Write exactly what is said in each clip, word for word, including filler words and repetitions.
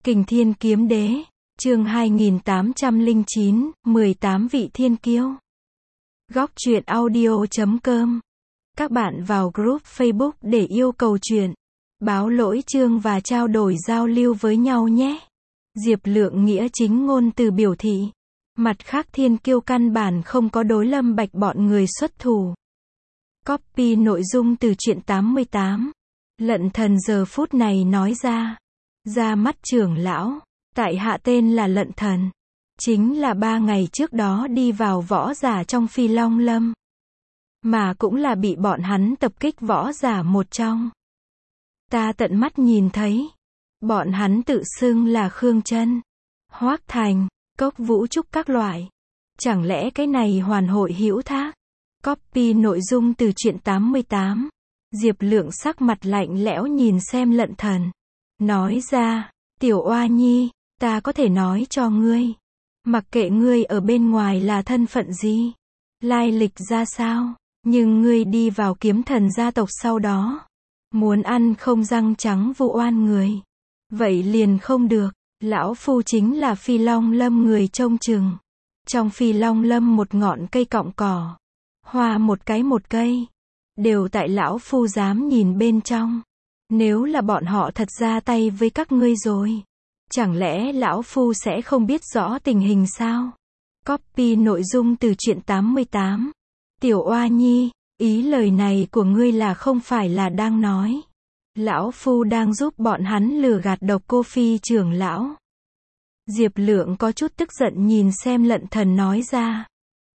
Kình Thiên Kiếm Đế, chương hai nghìn tám trăm lẻ chín, mười tám vị thiên kiêu. Góc truyện audio chấm com. Các bạn vào group Facebook để yêu cầu truyện, báo lỗi chương và trao đổi giao lưu với nhau nhé. Diệp Lượng nghĩa chính ngôn từ biểu thị. Mặt khác thiên kiêu căn bản không có đối Lâm Bạch bọn người xuất thủ. Copy nội dung từ truyện tám mươi tám. Lận Thần giờ phút này nói ra. Ra mắt trưởng lão, tại hạ tên là Lận Thần. Chính là ba ngày trước đó đi vào võ giả trong Phi Long Lâm. Mà cũng là bị bọn hắn tập kích võ giả một trong. Ta tận mắt nhìn thấy. Bọn hắn tự xưng là Khương Chân, Hoắc Thành, Cốc Vũ Trúc các loại. Chẳng lẽ cái này hoàn hội hữu thác? Copy nội dung từ truyện tám mươi tám. Diệp Lượng sắc mặt lạnh lẽo nhìn xem Lận Thần. Nói ra, tiểu oa nhi, ta có thể nói cho ngươi. Mặc kệ ngươi ở bên ngoài là thân phận gì, lai lịch ra sao, nhưng ngươi đi vào kiếm thần gia tộc sau đó, muốn ăn không răng trắng vụ oan người. Vậy liền không được, lão phu chính là Phi Long Lâm người trông chừng. Trong Phi Long Lâm một ngọn cây cọng cỏ, hoa một cái một cây, đều tại lão phu dám nhìn bên trong. Nếu là bọn họ thật ra tay với các ngươi rồi, chẳng lẽ lão phu sẽ không biết rõ tình hình sao? Copy nội dung từ truyện tám mươi tám. Tiểu oa nhi, ý lời này của ngươi là không phải là đang nói lão phu đang giúp bọn hắn lừa gạt Độc Cô Phi trưởng lão? Diệp Lượng có chút tức giận nhìn xem Lận Thần nói ra.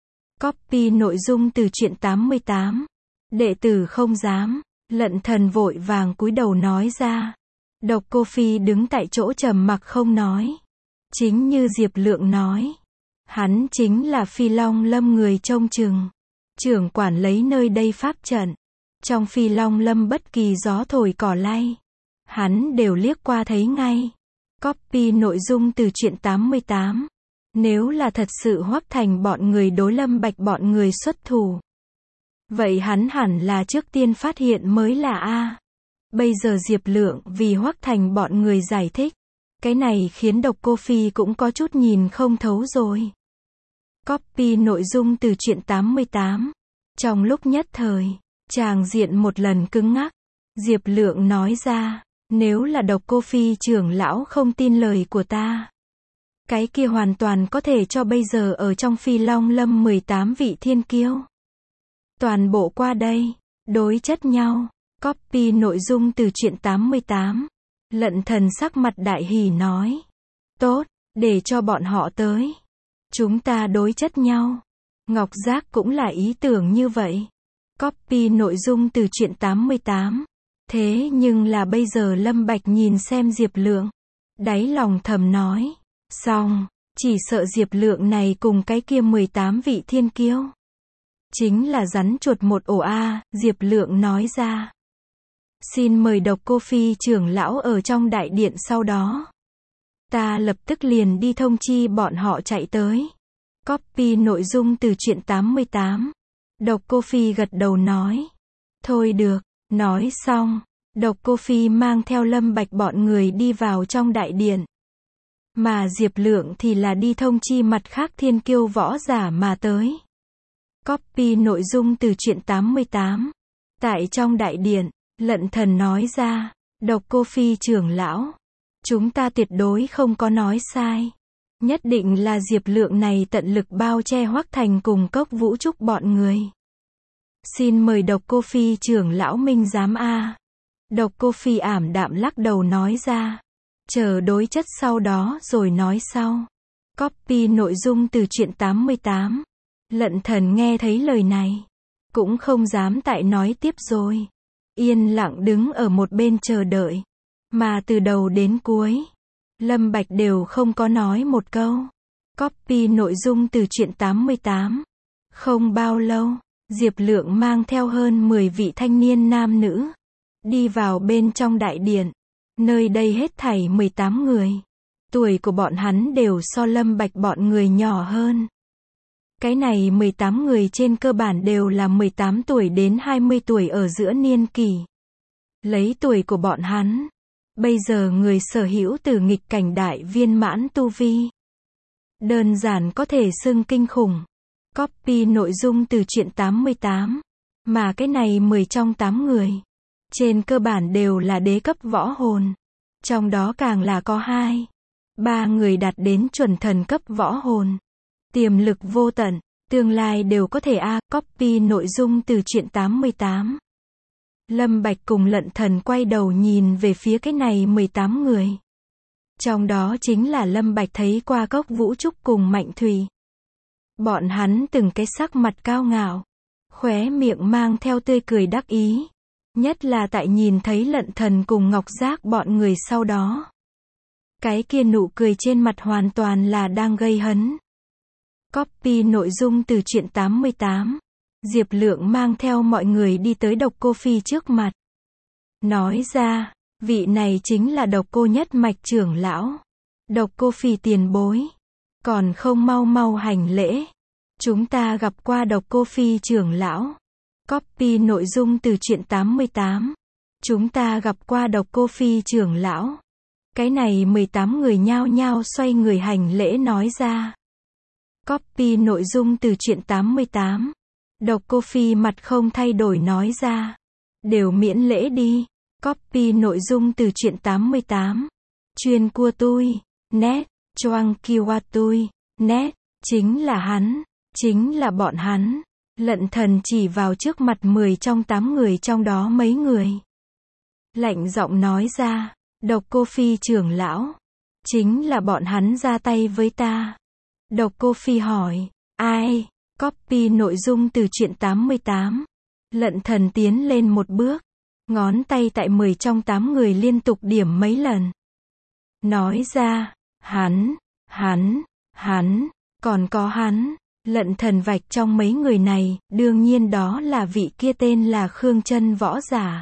Copy nội dung từ truyện tám mươi tám. Đệ tử không dám. Lận Thần vội vàng cúi đầu nói ra. Độc Cô Phi đứng tại chỗ trầm mặc không nói. Chính như Diệp Lượng nói, hắn chính là Phi Long Lâm người trông chừng, trưởng quản lấy nơi đây pháp trận. Trong Phi Long Lâm bất kỳ gió thổi cỏ lay, hắn đều liếc qua thấy ngay. Copy nội dung từ truyện tám mươi tám. Nếu là thật sự Hoắc Thành bọn người đối Lâm Bạch bọn người xuất thủ, vậy hắn hẳn là trước tiên phát hiện mới là a. Bây giờ Diệp Lượng vì Hoắc Thành bọn người giải thích, cái này khiến Độc Cô Phi cũng có chút nhìn không thấu rồi. Copy nội dung từ truyện tám mươi tám. Trong lúc nhất thời, tràng diện một lần cứng ngắc. Diệp Lượng nói ra, nếu là Độc Cô Phi trưởng lão không tin lời của ta, cái kia hoàn toàn có thể cho bây giờ ở trong Phi Long Lâm mười tám vị thiên kiêu toàn bộ qua đây, đối chất nhau. Copy nội dung từ truyện tám mươi tám. Lận Thần sắc mặt đại hỉ nói. Tốt, để cho bọn họ tới. Chúng ta đối chất nhau. Ngọc Giác cũng là ý tưởng như vậy. Copy nội dung từ truyện tám mươi tám. Thế nhưng là bây giờ Lâm Bạch nhìn xem Diệp Lượng, đáy lòng thầm nói. Xong, chỉ sợ Diệp Lượng này cùng cái kia mười tám vị thiên kiêu chính là rắn chuột một ổ a. Diệp Lượng nói ra. Xin mời Độc Cô Phi trưởng lão ở trong đại điện sau đó. Ta lập tức liền đi thông chi bọn họ chạy tới. Copy nội dung từ truyện tám mươi tám. Độc Cô Phi gật đầu nói. Thôi được, nói xong, Độc Cô Phi mang theo Lâm Bạch bọn người đi vào trong đại điện. Mà Diệp Lượng thì là đi thông chi mặt khác thiên kiêu võ giả mà tới. Copy nội dung từ truyện tám mươi tám. Tại trong đại điện, Lận Thần nói ra, Độc Cô Phi trưởng lão, chúng ta tuyệt đối không có nói sai. Nhất định là Diệp Lượng này tận lực bao che Hoắc Thành cùng Cốc Vũ Trúc bọn người. Xin mời Độc Cô Phi trưởng lão minh giám a. Độc Cô Phi ảm đạm lắc đầu nói ra. Chờ đối chất sau đó rồi nói sau. Copy nội dung từ truyện tám mươi tám. Lận Thần nghe thấy lời này, cũng không dám tại nói tiếp rồi. Yên lặng đứng ở một bên chờ đợi. Mà từ đầu đến cuối, Lâm Bạch đều không có nói một câu. Copy nội dung từ truyện tám mươi tám. Không bao lâu, Diệp Lượng mang theo hơn mười vị thanh niên nam nữ, đi vào bên trong đại điện. Nơi đây hết thảy mười tám người. Tuổi của bọn hắn đều so Lâm Bạch bọn người nhỏ hơn. Cái này mười tám người trên cơ bản đều là mười tám tuổi đến hai mươi tuổi ở giữa niên kỷ. Lấy tuổi của bọn hắn, Bây giờ người sở hữu từ nghịch cảnh đại viên mãn tu vi. Đơn giản có thể xưng kinh khủng. Copy nội dung từ truyện tám mươi tám. Mà cái này mười trong tám người. Trên cơ bản đều là đế cấp võ hồn. Trong đó càng là có hai, ba người đạt đến chuẩn thần cấp võ hồn. Tiềm lực vô tận, tương lai đều có thể a copy nội dung từ truyện tám mươi tám. Lâm Bạch cùng Lận Thần quay đầu nhìn về phía cái này mười tám người. Trong đó chính là Lâm Bạch thấy qua Cốc Vũ Trúc cùng Mạnh Thủy. Bọn hắn từng cái sắc mặt cao ngạo, khóe miệng mang theo tươi cười đắc ý. Nhất là tại nhìn thấy Lận Thần cùng Ngọc Giác bọn người sau đó. Cái kia nụ cười trên mặt hoàn toàn là đang gây hấn. Copy nội dung từ truyện tám mươi tám. Diệp Lượng mang theo mọi người đi tới Độc Cô Phi trước mặt. Nói ra, vị này chính là Độc Cô nhất mạch trưởng lão. Độc Cô Phi tiền bối. Còn không mau mau hành lễ. Chúng ta gặp qua Độc Cô Phi trưởng lão. Copy nội dung từ truyện tám mươi tám. Chúng ta gặp qua Độc Cô Phi trưởng lão. Cái này mười tám người nhao nhao xoay người hành lễ nói ra. Copy nội dung từ truyện tám mươi tám. Độc Cô Phi mặt không thay đổi nói ra. Đều miễn lễ đi. Copy nội dung từ truyện tám mươi tám. Chuyên của tôi. Nét. Choang kiwa tôi. Nét. Chính là hắn. Chính là bọn hắn. Lận Thần chỉ vào trước mặt mười trong tám người trong đó mấy người. Lạnh giọng nói ra. Độc Cô Phi trưởng lão. Chính là bọn hắn ra tay với ta. Độc Cô Phi hỏi. Ai? Copy nội dung từ truyện tám mươi tám. Lận Thần tiến lên một bước. Ngón tay tại mười trong tám người liên tục điểm mấy lần. Nói ra. Hắn. Hắn. Hắn. Còn có hắn. Lận Thần vạch trong mấy người này, đương nhiên đó là vị kia tên là Khương Chân võ giả.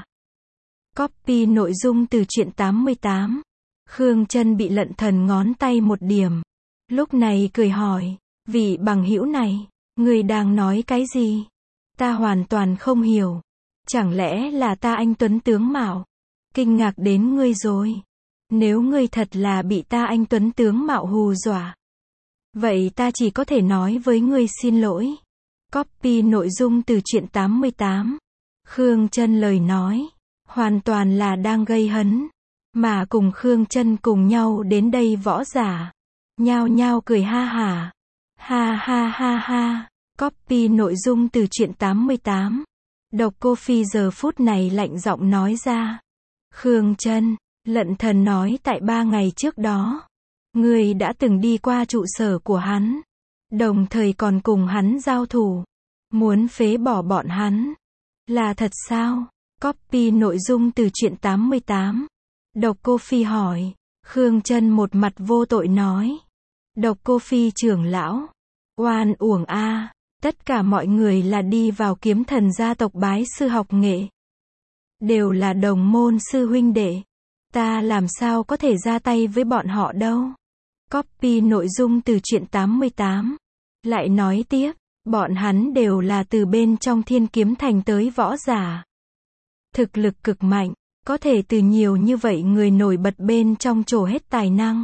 Copy nội dung từ truyện tám mươi tám. Khương Chân bị Lận Thần ngón tay một điểm. Lúc này cười hỏi, vị bằng hữu này, người đang nói cái gì? Ta hoàn toàn không hiểu. Chẳng lẽ là ta anh tuấn tướng mạo? Kinh ngạc đến ngươi rồi. Nếu ngươi thật là bị ta anh tuấn tướng mạo hù dọa. Vậy ta chỉ có thể nói với ngươi xin lỗi. Copy nội dung từ truyện tám mươi tám. Khương Chân lời nói. Hoàn toàn là đang gây hấn. Mà cùng Khương Chân cùng nhau đến đây võ giả. Nhao nhao cười ha hả. Ha ha ha ha. Copy nội dung từ truyện tám mươi tám. Độc Cô Phi giờ phút này lạnh giọng nói ra. Khương Chân, Lận Thần nói tại ba ngày trước đó. Ngươi đã từng đi qua trụ sở của hắn. Đồng thời còn cùng hắn giao thủ. Muốn phế bỏ bọn hắn. Là thật sao? Copy nội dung từ truyện tám mươi tám. Độc Cô Phi hỏi. Khương Chân một mặt vô tội nói. Độc Cô Phi trưởng lão. Oan uổng a. Tất cả mọi người là đi vào Kiếm Thần gia tộc bái sư học nghệ. Đều là đồng môn sư huynh đệ. Ta làm sao có thể ra tay với bọn họ đâu. Copy nội dung từ truyện tám mươi tám. Lại nói tiếp, bọn hắn đều là từ bên trong Thiên Kiếm Thành tới võ giả. Thực lực cực mạnh, có thể từ nhiều như vậy người nổi bật bên trong trổ hết tài năng.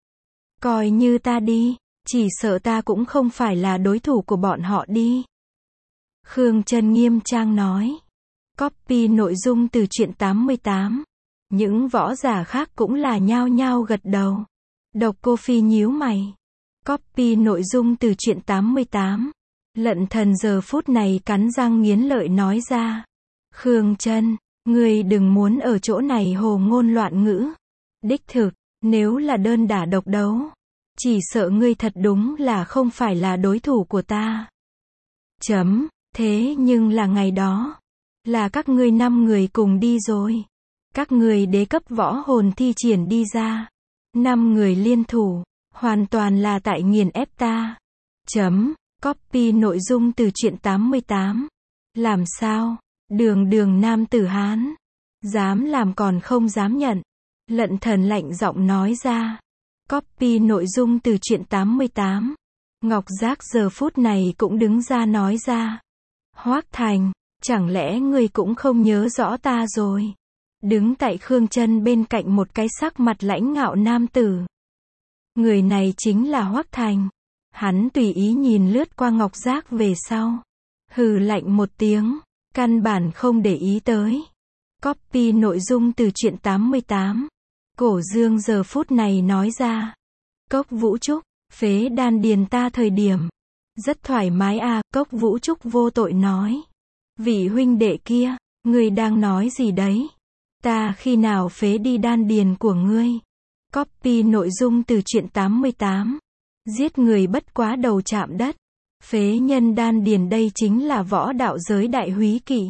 Coi như ta đi, chỉ sợ ta cũng không phải là đối thủ của bọn họ đi. Khương Chân nghiêm trang nói. Copy nội dung từ truyện tám mươi tám. Những võ giả khác cũng là nhao nhao gật đầu. Độc Cô Phi nhíu mày. Copy nội dung từ truyện tám mươi tám. Lận Thần giờ phút này cắn răng nghiến lợi nói ra. Khương Chân, ngươi đừng muốn ở chỗ này hồ ngôn loạn ngữ. Đích thực, nếu là đơn đả độc đấu, chỉ sợ ngươi thật đúng là không phải là đối thủ của ta. Chấm, thế nhưng là ngày đó, là các ngươi năm người cùng đi rồi. Các người đế cấp võ hồn thi triển đi ra. Năm người liên thủ, hoàn toàn là tại nghiền ép ta. Chấm, copy nội dung từ truyện tám mươi tám. Làm sao? Đường đường nam tử Hán. Dám làm còn không dám nhận. Lận Thần lạnh giọng nói ra. Copy nội dung từ truyện tám mươi tám. Ngọc Giác giờ phút này cũng đứng ra nói ra. Hoác Thành, chẳng lẽ ngươi cũng không nhớ rõ ta rồi? đứng tại Khương Chân bên cạnh một cái sắc mặt lãnh ngạo nam tử. Người này chính là Hoắc Thành. Hắn tùy ý nhìn lướt qua ngọc giác về sau. Hừ lạnh một tiếng, căn bản không để ý tới. Copy nội dung từ truyện tám mươi tám. Cổ Dương giờ phút này nói ra. Cốc Vũ Trúc, phế đan điền ta thời điểm. Rất thoải mái à, Cốc Vũ Trúc vô tội nói. Vị huynh đệ kia, ngươi đang nói gì đấy? Ta khi nào phế đi đan điền của ngươi? Copy nội dung từ truyện tám mươi tám. Giết người bất quá đầu chạm đất. Phế nhân đan điền đây chính là võ đạo giới đại húy kỵ.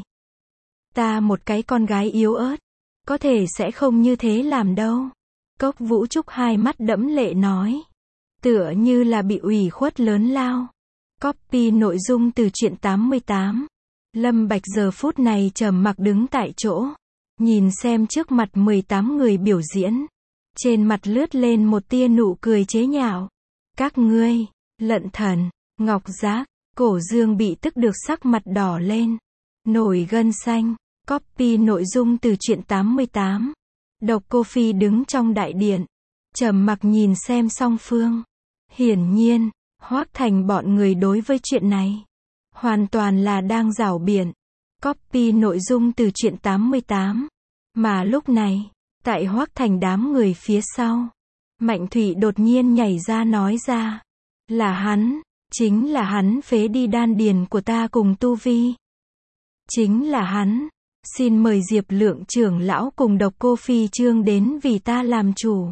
Ta một cái con gái yếu ớt, có thể sẽ không như thế làm đâu. Cốc Vũ Trúc hai mắt đẫm lệ nói. Tựa như là bị ủy khuất lớn lao. Copy nội dung từ truyện tám mươi tám. Lâm Bạch giờ phút này trầm mặc đứng tại chỗ. Nhìn xem trước mặt mười tám người biểu diễn. Trên mặt lướt lên một tia nụ cười chế nhạo. Các ngươi, Lận Thần, Ngọc Giác, Cổ Dương bị tức được sắc mặt đỏ lên. Nổi gân xanh. Copy nội dung từ truyện tám mươi tám. Độc Cô Phi đứng trong đại điện. Trầm mặc nhìn xem song phương. Hiển nhiên, Hoắc Thành bọn người đối với chuyện này. Hoàn toàn là đang giảo biện. Copy nội dung từ truyện tám mươi tám. Mà lúc này, tại Hoắc Thành đám người phía sau. Mạnh Thụy đột nhiên nhảy ra nói ra. Là hắn, chính là hắn phế đi đan điền của ta cùng tu vi. Chính là hắn. Xin mời Diệp Lượng trưởng lão cùng Độc Cô Phi Trương đến vì ta làm chủ.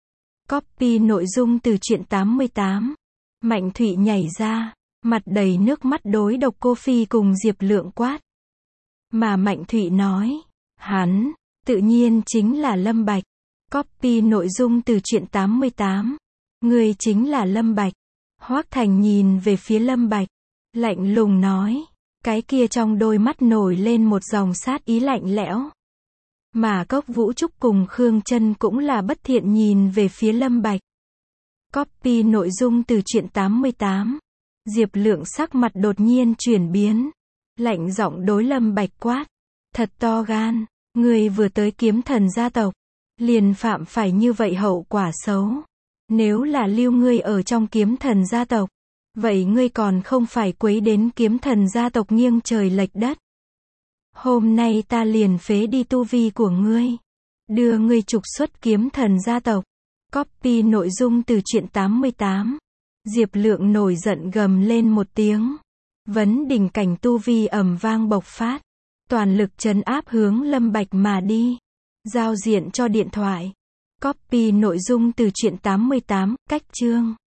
Copy nội dung từ truyện tám mươi tám. Mạnh Thụy nhảy ra, mặt đầy nước mắt đối Độc Cô Phi cùng Diệp Lượng quát. Mà Mạnh Thụy nói, hắn, tự nhiên chính là Lâm Bạch. Copy nội dung từ truyện tám mươi tám. Người chính là Lâm Bạch. Hoắc Thành nhìn về phía Lâm Bạch, lạnh lùng nói. Cái kia trong đôi mắt nổi lên một dòng sát ý lạnh lẽo. Mà Cốc Vũ Trúc cùng Khương Chân cũng là bất thiện nhìn về phía Lâm Bạch. Copy nội dung từ truyện tám mươi tám. Diệp Lượng sắc mặt đột nhiên chuyển biến. Lạnh giọng đối Lâm Bạch quát. Thật to gan, ngươi vừa tới Kiếm Thần gia tộc. Liền phạm phải như vậy hậu quả xấu. Nếu là lưu ngươi ở trong Kiếm Thần gia tộc. Vậy ngươi còn không phải quấy đến Kiếm Thần gia tộc nghiêng trời lệch đất. Hôm nay ta liền phế đi tu vi của ngươi. Đưa ngươi trục xuất Kiếm Thần gia tộc. Copy nội dung từ truyện tám mươi tám. Diệp Lượng nổi giận gầm lên một tiếng. Vấn đỉnh cảnh tu vi ầm vang bộc phát. Toàn lực trấn áp hướng Lâm Bạch mà đi. Giao diện cho điện thoại. Copy nội dung từ truyện tám mươi tám, cách chương.